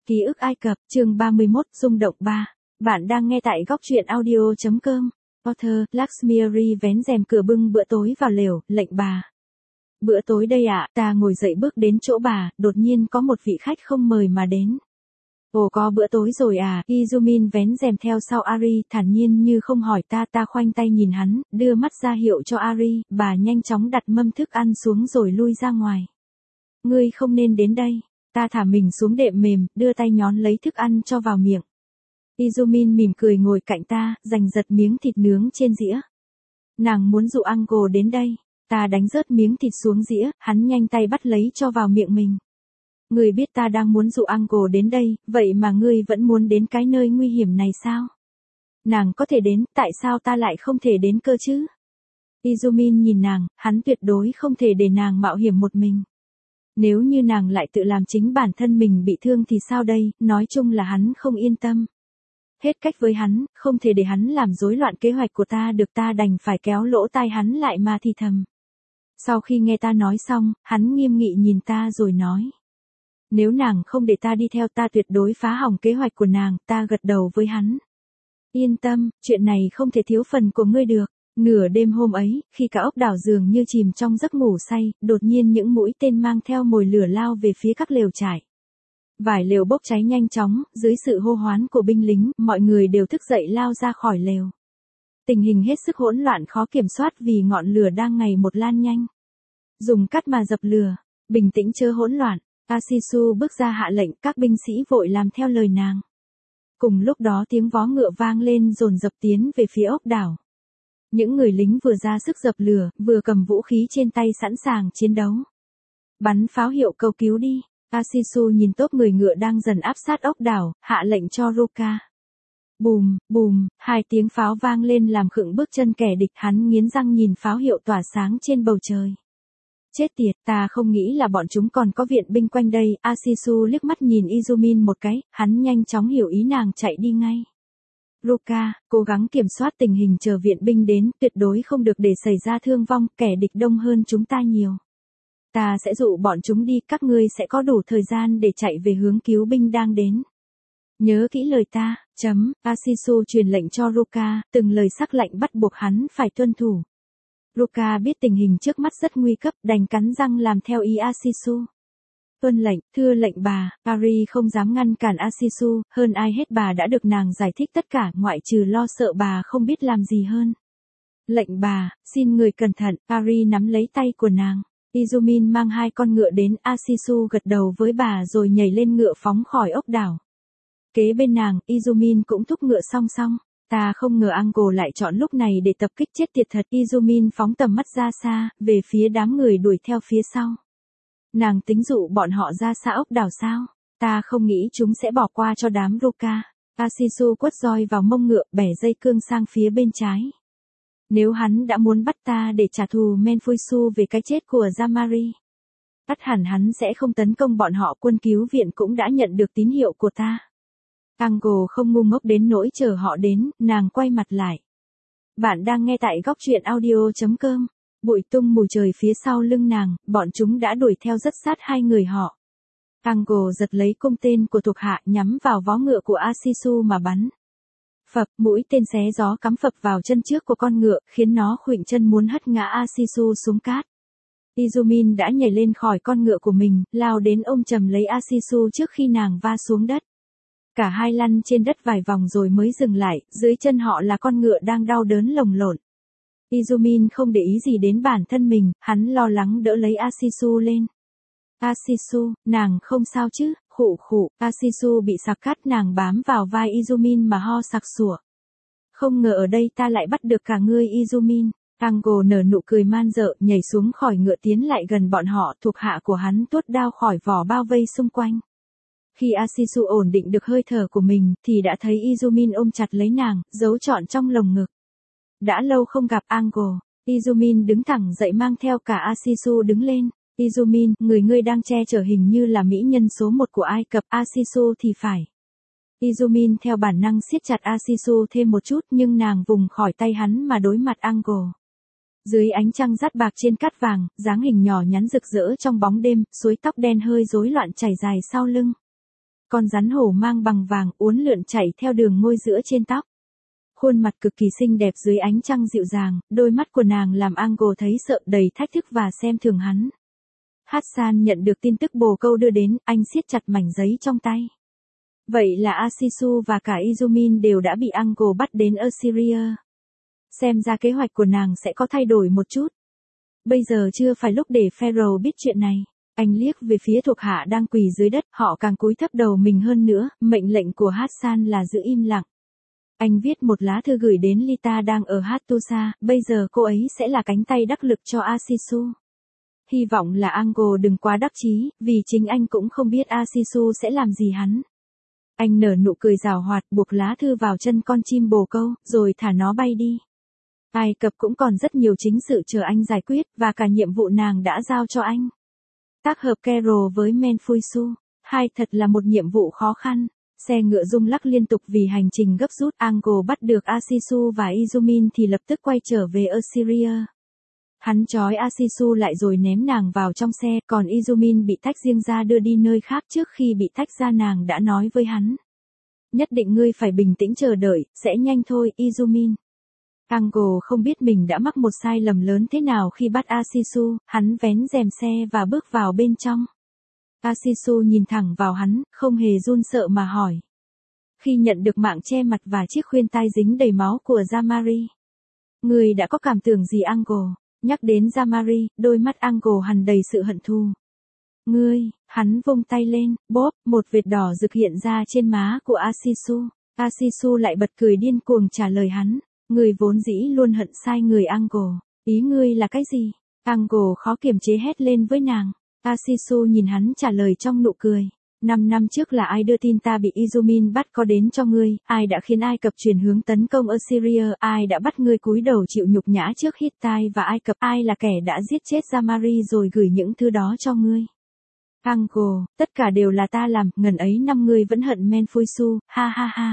Ký ức Ai Cập, chương 31, rung động 3. Bạn đang nghe tại góc truyện audio.com. Author, Lakshmi vén rèm cửa bưng bữa tối vào lều, lệnh bà. Bữa tối đây ạ, ta ngồi dậy bước đến chỗ bà, đột nhiên có một vị khách không mời mà đến. Ồ, có bữa tối rồi à, Izumin vén rèm theo sau Ari, thản nhiên như không hỏi ta khoanh tay nhìn hắn, đưa mắt ra hiệu cho Ari, bà nhanh chóng đặt mâm thức ăn xuống rồi lui ra ngoài. Ngươi không nên đến đây. Ta thả mình xuống đệm mềm, đưa tay nhón lấy thức ăn cho vào miệng. Izumin mỉm cười ngồi cạnh ta, giành giật miếng thịt nướng trên dĩa. Nàng muốn dụ Uncle đến đây. Ta đánh rớt miếng thịt xuống dĩa, hắn nhanh tay bắt lấy cho vào miệng mình. Ngươi biết ta đang muốn dụ Uncle đến đây, vậy mà ngươi vẫn muốn đến cái nơi nguy hiểm này sao? Nàng có thể đến, tại sao ta lại không thể đến cơ chứ? Izumin nhìn nàng, hắn tuyệt đối không thể để nàng mạo hiểm một mình. Nếu như nàng lại tự làm chính bản thân mình bị thương thì sao đây, nói chung là hắn không yên tâm. Hết cách với hắn, không thể để hắn làm rối loạn kế hoạch của ta được, ta đành phải kéo lỗ tai hắn lại mà thì thầm. Sau khi nghe ta nói xong, hắn nghiêm nghị nhìn ta rồi nói. Nếu nàng không để ta đi theo ta tuyệt đối phá hỏng kế hoạch của nàng, ta gật đầu với hắn. Yên tâm, chuyện này không thể thiếu phần của ngươi được. Nửa đêm hôm ấy, khi cả ốc đảo dường như chìm trong giấc ngủ say, đột nhiên những mũi tên mang theo mồi lửa lao về phía các lều trại. Vài lều bốc cháy nhanh chóng, dưới sự hô hoán của binh lính, mọi người đều thức dậy lao ra khỏi lều. Tình hình hết sức hỗn loạn khó kiểm soát vì ngọn lửa đang ngày một lan nhanh. Dùng cát mà dập lửa, bình tĩnh chớ hỗn loạn, Asisu bước ra hạ lệnh, các binh sĩ vội làm theo lời nàng. Cùng lúc đó tiếng vó ngựa vang lên dồn dập tiến về phía ốc đảo. Những người lính vừa ra sức dập lửa, vừa cầm vũ khí trên tay sẵn sàng chiến đấu. Bắn pháo hiệu cầu cứu đi. Asisu nhìn tốp người ngựa đang dần áp sát ốc đảo, hạ lệnh cho Ruka. Bùm, bùm, hai tiếng pháo vang lên làm khựng bước chân kẻ địch, hắn nghiến răng nhìn pháo hiệu tỏa sáng trên bầu trời. Chết tiệt, ta không nghĩ là bọn chúng còn có viện binh quanh đây. Asisu liếc mắt nhìn Izumin một cái, hắn nhanh chóng hiểu ý nàng, chạy đi ngay. Ruka, cố gắng kiểm soát tình hình chờ viện binh đến, tuyệt đối không được để xảy ra thương vong, kẻ địch đông hơn chúng ta nhiều. Ta sẽ dụ bọn chúng đi, các ngươi sẽ có đủ thời gian để chạy về hướng cứu binh đang đến. Nhớ kỹ lời ta, Asisu truyền lệnh cho Ruka, từng lời sắc lệnh bắt buộc hắn phải tuân thủ. Ruka biết tình hình trước mắt rất nguy cấp, đành cắn răng làm theo ý Asisu. Tuân lệnh, thưa lệnh bà, Ari không dám ngăn cản Asisu, hơn ai hết bà đã được nàng giải thích tất cả, ngoại trừ lo sợ bà không biết làm gì hơn. Lệnh bà, xin người cẩn thận, Ari nắm lấy tay của nàng. Izumin mang hai con ngựa đến, Asisu gật đầu với bà rồi nhảy lên ngựa phóng khỏi ốc đảo. Kế bên nàng, Izumin cũng thúc ngựa song song. Ta không ngờ Uncle lại chọn lúc này để tập kích, chết tiệt thật. Izumin phóng tầm mắt ra xa, về phía đám người đuổi theo phía sau. Nàng tính dụ bọn họ ra xa ốc đảo sao? Ta không nghĩ chúng sẽ bỏ qua cho đám Ruka. Asisu quất roi vào mông ngựa, bẻ dây cương sang phía bên trái. Nếu hắn đã muốn bắt ta để trả thù Menfuisu về cái chết của Jamari, chắc hẳn hắn sẽ không tấn công bọn họ. Quân cứu viện cũng đã nhận được tín hiệu của ta. Uncle không ngu ngốc đến nỗi chờ họ đến, nàng quay mặt lại. Bạn đang nghe tại góc truyện audio.com. Bụi tung mù trời phía sau lưng nàng, bọn chúng đã đuổi theo rất sát hai người họ. Uncle giật lấy cung tên của thuộc hạ, nhắm vào vó ngựa của Asisu mà bắn. Phập, mũi tên xé gió cắm phập vào chân trước của con ngựa, khiến nó khuỵu chân muốn hất ngã Asisu xuống cát. Izumin đã nhảy lên khỏi con ngựa của mình, lao đến ôm chầm lấy Asisu trước khi nàng va xuống đất. Cả hai lăn trên đất vài vòng rồi mới dừng lại, dưới chân họ là con ngựa đang đau đớn lồng lộn. Izumin không để ý gì đến bản thân mình, hắn lo lắng đỡ lấy Asisu lên. Asisu, nàng không sao chứ? Khụ khụ, Asisu bị sặc cát, nàng bám vào vai Izumin mà ho sặc sủa. Không ngờ ở đây ta lại bắt được cả ngươi Izumin. Uncle nở nụ cười man dợ, nhảy xuống khỏi ngựa tiến lại gần bọn họ, thuộc hạ của hắn tuốt đao khỏi vỏ bao vây xung quanh. Khi Asisu ổn định được hơi thở của mình, thì đã thấy Izumin ôm chặt lấy nàng, giấu trọn trong lồng ngực. Đã lâu không gặp Uncle. Izumin đứng thẳng dậy mang theo cả Asisu đứng lên. Izumin, người ngươi đang che chở hình như là mỹ nhân số 1 của Ai Cập, Asisu thì phải. Izumin theo bản năng siết chặt Asisu thêm một chút, nhưng nàng vùng khỏi tay hắn mà đối mặt Uncle. Dưới ánh trăng rát bạc trên cát vàng, dáng hình nhỏ nhắn rực rỡ trong bóng đêm, suối tóc đen hơi rối loạn chảy dài sau lưng. Con rắn hổ mang bằng vàng uốn lượn chạy theo đường môi giữa trên tóc. Khuôn mặt cực kỳ xinh đẹp dưới ánh trăng dịu dàng, đôi mắt của nàng làm Angle thấy sợ, đầy thách thức và xem thường hắn. Hassan nhận được tin tức bồ câu đưa đến, anh siết chặt mảnh giấy trong tay. Vậy là Asisu và cả Izumin đều đã bị Angle bắt đến Assyria. Xem ra kế hoạch của nàng sẽ có thay đổi một chút. Bây giờ chưa phải lúc để Pharaoh biết chuyện này. Anh liếc về phía thuộc hạ đang quỳ dưới đất, họ càng cúi thấp đầu mình hơn nữa, mệnh lệnh của Hassan là giữ im lặng. Anh viết một lá thư gửi đến Lita đang ở Hattusa, bây giờ cô ấy sẽ là cánh tay đắc lực cho Asisu. Hy vọng là Angle đừng quá đắc chí, vì chính anh cũng không biết Asisu sẽ làm gì hắn. Anh nở nụ cười giảo hoạt, buộc lá thư vào chân con chim bồ câu, rồi thả nó bay đi. Ai Cập cũng còn rất nhiều chính sự chờ anh giải quyết, và cả nhiệm vụ nàng đã giao cho anh. Tác hợp Carol với Menfuisu, thật là một nhiệm vụ khó khăn. Xe ngựa rung lắc liên tục vì hành trình gấp rút. Angle bắt được Asisu và Izumin thì lập tức quay trở về Assyria. Hắn trói Asisu lại rồi ném nàng vào trong xe, còn Izumin bị tách riêng ra đưa đi nơi khác. Trước khi bị tách ra nàng đã nói với hắn. Nhất định ngươi phải bình tĩnh chờ đợi, sẽ nhanh thôi, Izumin. Angle không biết mình đã mắc một sai lầm lớn thế nào khi bắt Asisu, hắn vén rèm xe và bước vào bên trong. Asisu nhìn thẳng vào hắn, không hề run sợ mà hỏi. Khi nhận được mạng che mặt và chiếc khuyên tai dính đầy máu của Jamari, người đã có cảm tưởng gì Angle? Nhắc đến Jamari, đôi mắt Angle hằn đầy sự hận thù. Ngươi, hắn vung tay lên, bóp, một vệt đỏ rực hiện ra trên má của Asisu. Asisu lại bật cười điên cuồng trả lời hắn. Ngươi vốn dĩ luôn hận sai người Angle. Ý ngươi là cái gì? Angle khó kiềm chế hét lên với nàng. Asisu nhìn hắn trả lời trong nụ cười. 5 năm trước là ai đưa tin ta bị Izumin bắt có đến cho ngươi, ai đã khiến Ai Cập chuyển hướng tấn công Assyria, ai đã bắt ngươi cúi đầu chịu nhục nhã trước Hittite và Ai Cập, ai là kẻ đã giết chết Jamari rồi gửi những thứ đó cho ngươi. Angle, tất cả đều là ta làm, ngần ấy năm ngươi vẫn hận Menfuisu, ha ha ha.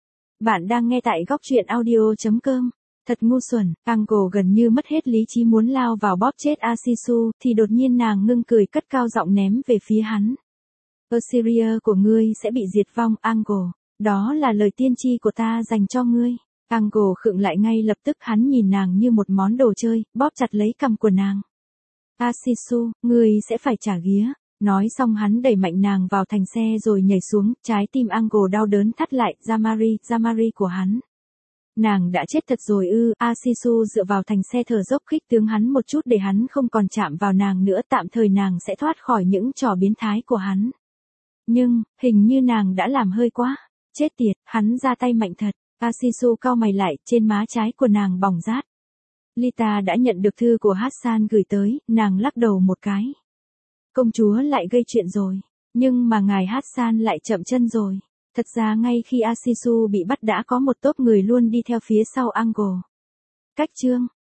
Bạn đang nghe tại góc truyện audio.com. Thật ngu xuẩn, Angle gần như mất hết lý trí muốn lao vào bóp chết Asisu, thì đột nhiên nàng ngưng cười cất cao giọng ném về phía hắn. Assyria của ngươi sẽ bị diệt vong, Angle. Đó là lời tiên tri của ta dành cho ngươi. Angle khựng lại ngay lập tức, hắn nhìn nàng như một món đồ chơi, bóp chặt lấy cằm của nàng. Asisu, ngươi sẽ phải trả ghía. Nói xong hắn đẩy mạnh nàng vào thành xe rồi nhảy xuống, trái tim Angle đau đớn thắt lại. Jamari của hắn. Nàng đã chết thật rồi ư? Asisu dựa vào thành xe thở dốc khích tướng hắn một chút để hắn không còn chạm vào nàng nữa, tạm thời nàng sẽ thoát khỏi những trò biến thái của hắn. Nhưng, hình như nàng đã làm hơi quá. Chết tiệt, hắn ra tay mạnh thật. Asisu cau mày lại, trên má trái của nàng bỏng rát. Lita đã nhận được thư của Hassan gửi tới, nàng lắc đầu một cái. Công chúa lại gây chuyện rồi. Nhưng mà ngài Hassan lại chậm chân rồi. Thật ra ngay khi Asisu bị bắt đã có một tốp người luôn đi theo phía sau Angle. Cách chương